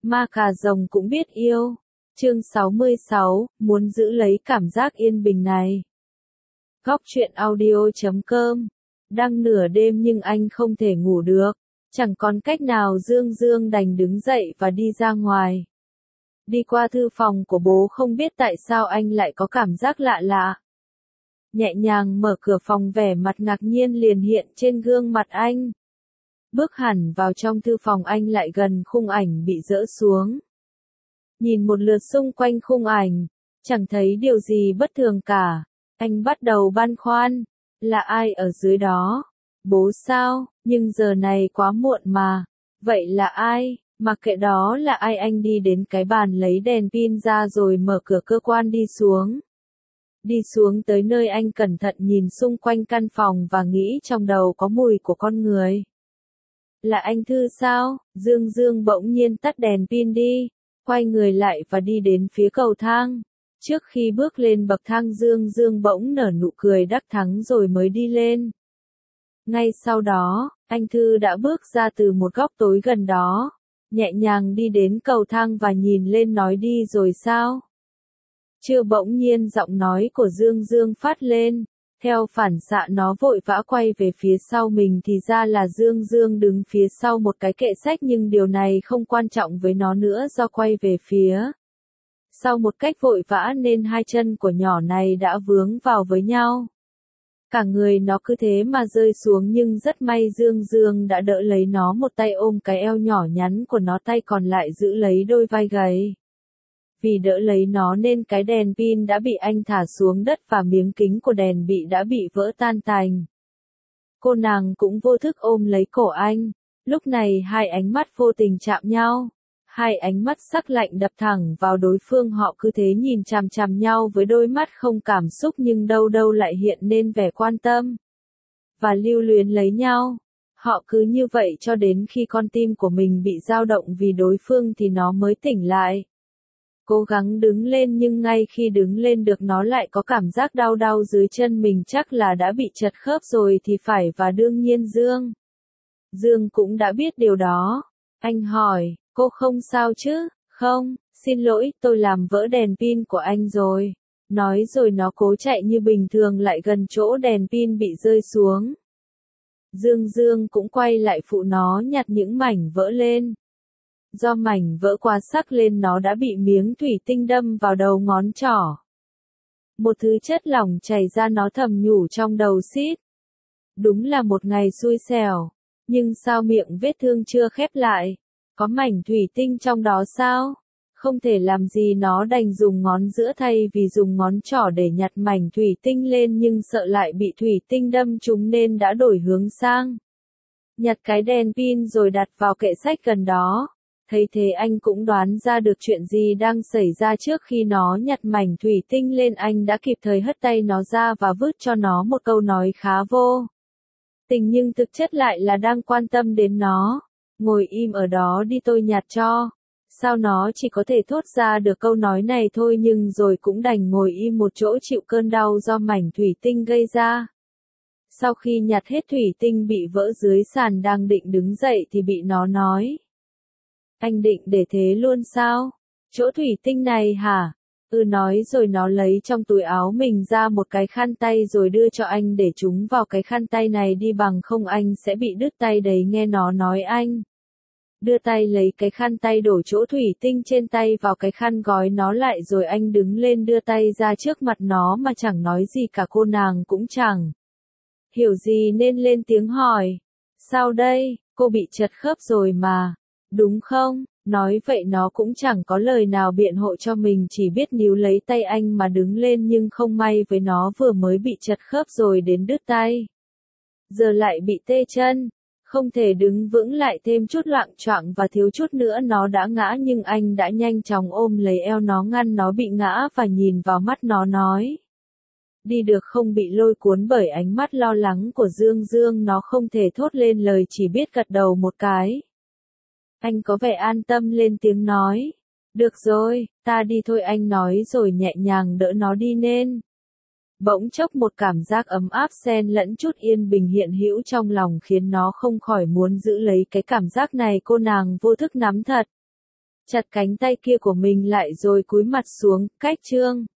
Ma cà rồng cũng biết yêu. Chương 66, muốn giữ lấy cảm giác yên bình này. Góc truyện audio.com. Đang nửa đêm nhưng anh không thể ngủ được. Chẳng còn cách nào, Dương đành đứng dậy và đi ra ngoài. Đi qua thư phòng của bố, không biết tại sao anh lại có cảm giác lạ lạ. Nhẹ nhàng mở cửa phòng, vẻ mặt ngạc nhiên liền hiện trên gương mặt anh. Bước hẳn vào trong thư phòng, anh lại gần khung ảnh bị dỡ xuống. Nhìn một lượt xung quanh khung ảnh, chẳng thấy điều gì bất thường cả. Anh bắt đầu băn khoăn, là ai ở dưới đó? Bố sao? Nhưng giờ này quá muộn mà. Vậy là ai? Mặc kệ đó là ai, anh đi đến cái bàn lấy đèn pin ra rồi mở cửa cơ quan đi xuống. Đi xuống tới nơi, anh cẩn thận nhìn xung quanh căn phòng và nghĩ trong đầu có mùi của con người. Là anh Thư sao? Dương bỗng nhiên tắt đèn pin đi, quay người lại và đi đến phía cầu thang. Trước khi bước lên bậc thang, Dương bỗng nở nụ cười đắc thắng rồi mới đi lên. Ngay sau đó, anh Thư đã bước ra từ một góc tối gần đó, nhẹ nhàng đi đến cầu thang và nhìn lên, nói đi rồi sao? Chưa, bỗng nhiên giọng nói của Dương phát lên. Theo phản xạ nó vội vã quay về phía sau mình, thì ra là Dương đứng phía sau một cái kệ sách, nhưng điều này không quan trọng với nó nữa, do quay về phía sau một cách vội vã nên hai chân của nhỏ này đã vướng vào với nhau. Cả người nó cứ thế mà rơi xuống, nhưng rất may Dương đã đỡ lấy nó, một tay ôm cái eo nhỏ nhắn của nó, tay còn lại giữ lấy đôi vai gầy. Vì đỡ lấy nó nên cái đèn pin đã bị anh thả xuống đất và miếng kính của đèn đã bị vỡ tan tành. Cô nàng cũng vô thức ôm lấy cổ anh. Lúc này hai ánh mắt vô tình chạm nhau. Hai ánh mắt sắc lạnh đập thẳng vào đối phương, họ cứ thế nhìn chằm chằm nhau với đôi mắt không cảm xúc, nhưng đâu đâu lại hiện nên vẻ quan tâm và lưu luyến lấy nhau. Họ cứ như vậy cho đến khi con tim của mình bị dao động vì đối phương thì nó mới tỉnh lại. Cố gắng đứng lên, nhưng ngay khi đứng lên được nó lại có cảm giác đau đau dưới chân mình, chắc là đã bị trật khớp rồi thì phải, và đương nhiên Dương cũng đã biết điều đó. Anh hỏi, cô không sao chứ? Không, xin lỗi, tôi làm vỡ đèn pin của anh rồi. Nói rồi nó cố chạy như bình thường lại gần chỗ đèn pin bị rơi xuống. Dương cũng quay lại phụ nó nhặt những mảnh vỡ lên. Do mảnh vỡ quá sắc lên nó đã bị miếng thủy tinh đâm vào đầu ngón trỏ. Một thứ chất lỏng chảy ra, nó thầm nhủ trong đầu xít. Đúng là một ngày xui xẻo. Nhưng sao miệng vết thương chưa khép lại? Có mảnh thủy tinh trong đó sao? Không thể làm gì, nó đành dùng ngón giữa thay vì dùng ngón trỏ để nhặt mảnh thủy tinh lên, nhưng sợ lại bị thủy tinh đâm trúng nên đã đổi hướng sang nhặt cái đèn pin rồi đặt vào kệ sách gần đó. Thấy thế anh cũng đoán ra được chuyện gì đang xảy ra. Trước khi nó nhặt mảnh thủy tinh lên, anh đã kịp thời hất tay nó ra và vứt cho nó một câu nói khá vô tình nhưng thực chất lại là đang quan tâm đến nó. Ngồi im ở đó đi, tôi nhặt cho. Sao nó chỉ có thể thốt ra được câu nói này thôi, nhưng rồi cũng đành ngồi im một chỗ chịu cơn đau do mảnh thủy tinh gây ra. Sau khi nhặt hết thủy tinh bị vỡ dưới sàn, đang định đứng dậy thì bị nó nói. Anh định để thế luôn sao? Chỗ thủy tinh này hả? Nói rồi nó lấy trong túi áo mình ra một cái khăn tay rồi đưa cho anh, để chúng vào cái khăn tay này đi, bằng không anh sẽ bị đứt tay đấy nghe nó nói. Anh đưa tay lấy cái khăn tay, đổ chỗ thủy tinh trên tay vào cái khăn, gói nó lại rồi anh đứng lên đưa tay ra trước mặt nó mà chẳng nói gì cả. Cô nàng cũng chẳng hiểu gì nên lên tiếng hỏi. Sao đây? Cô bị trật khớp rồi mà, đúng không? Nói vậy nó cũng chẳng có lời nào biện hộ cho mình, chỉ biết níu lấy tay anh mà đứng lên, nhưng không may với nó vừa mới bị trật khớp rồi đến đứt tay. Giờ lại bị tê chân, không thể đứng vững lại, thêm chút loạng choạng và thiếu chút nữa nó đã ngã, nhưng anh đã nhanh chóng ôm lấy eo nó ngăn nó bị ngã và nhìn vào mắt nó nói. Đi được không? Bị lôi cuốn bởi ánh mắt lo lắng của Dương, nó không thể thốt lên lời, chỉ biết gật đầu một cái. Anh có vẻ an tâm lên tiếng nói. Được rồi, ta đi thôi, anh nói rồi nhẹ nhàng đỡ nó đi nên. Bỗng chốc một cảm giác ấm áp xen lẫn chút yên bình hiện hữu trong lòng, khiến nó không khỏi muốn giữ lấy cái cảm giác này. Cô nàng vô thức nắm thật chặt cánh tay kia của mình lại rồi cúi mặt xuống, cách Trương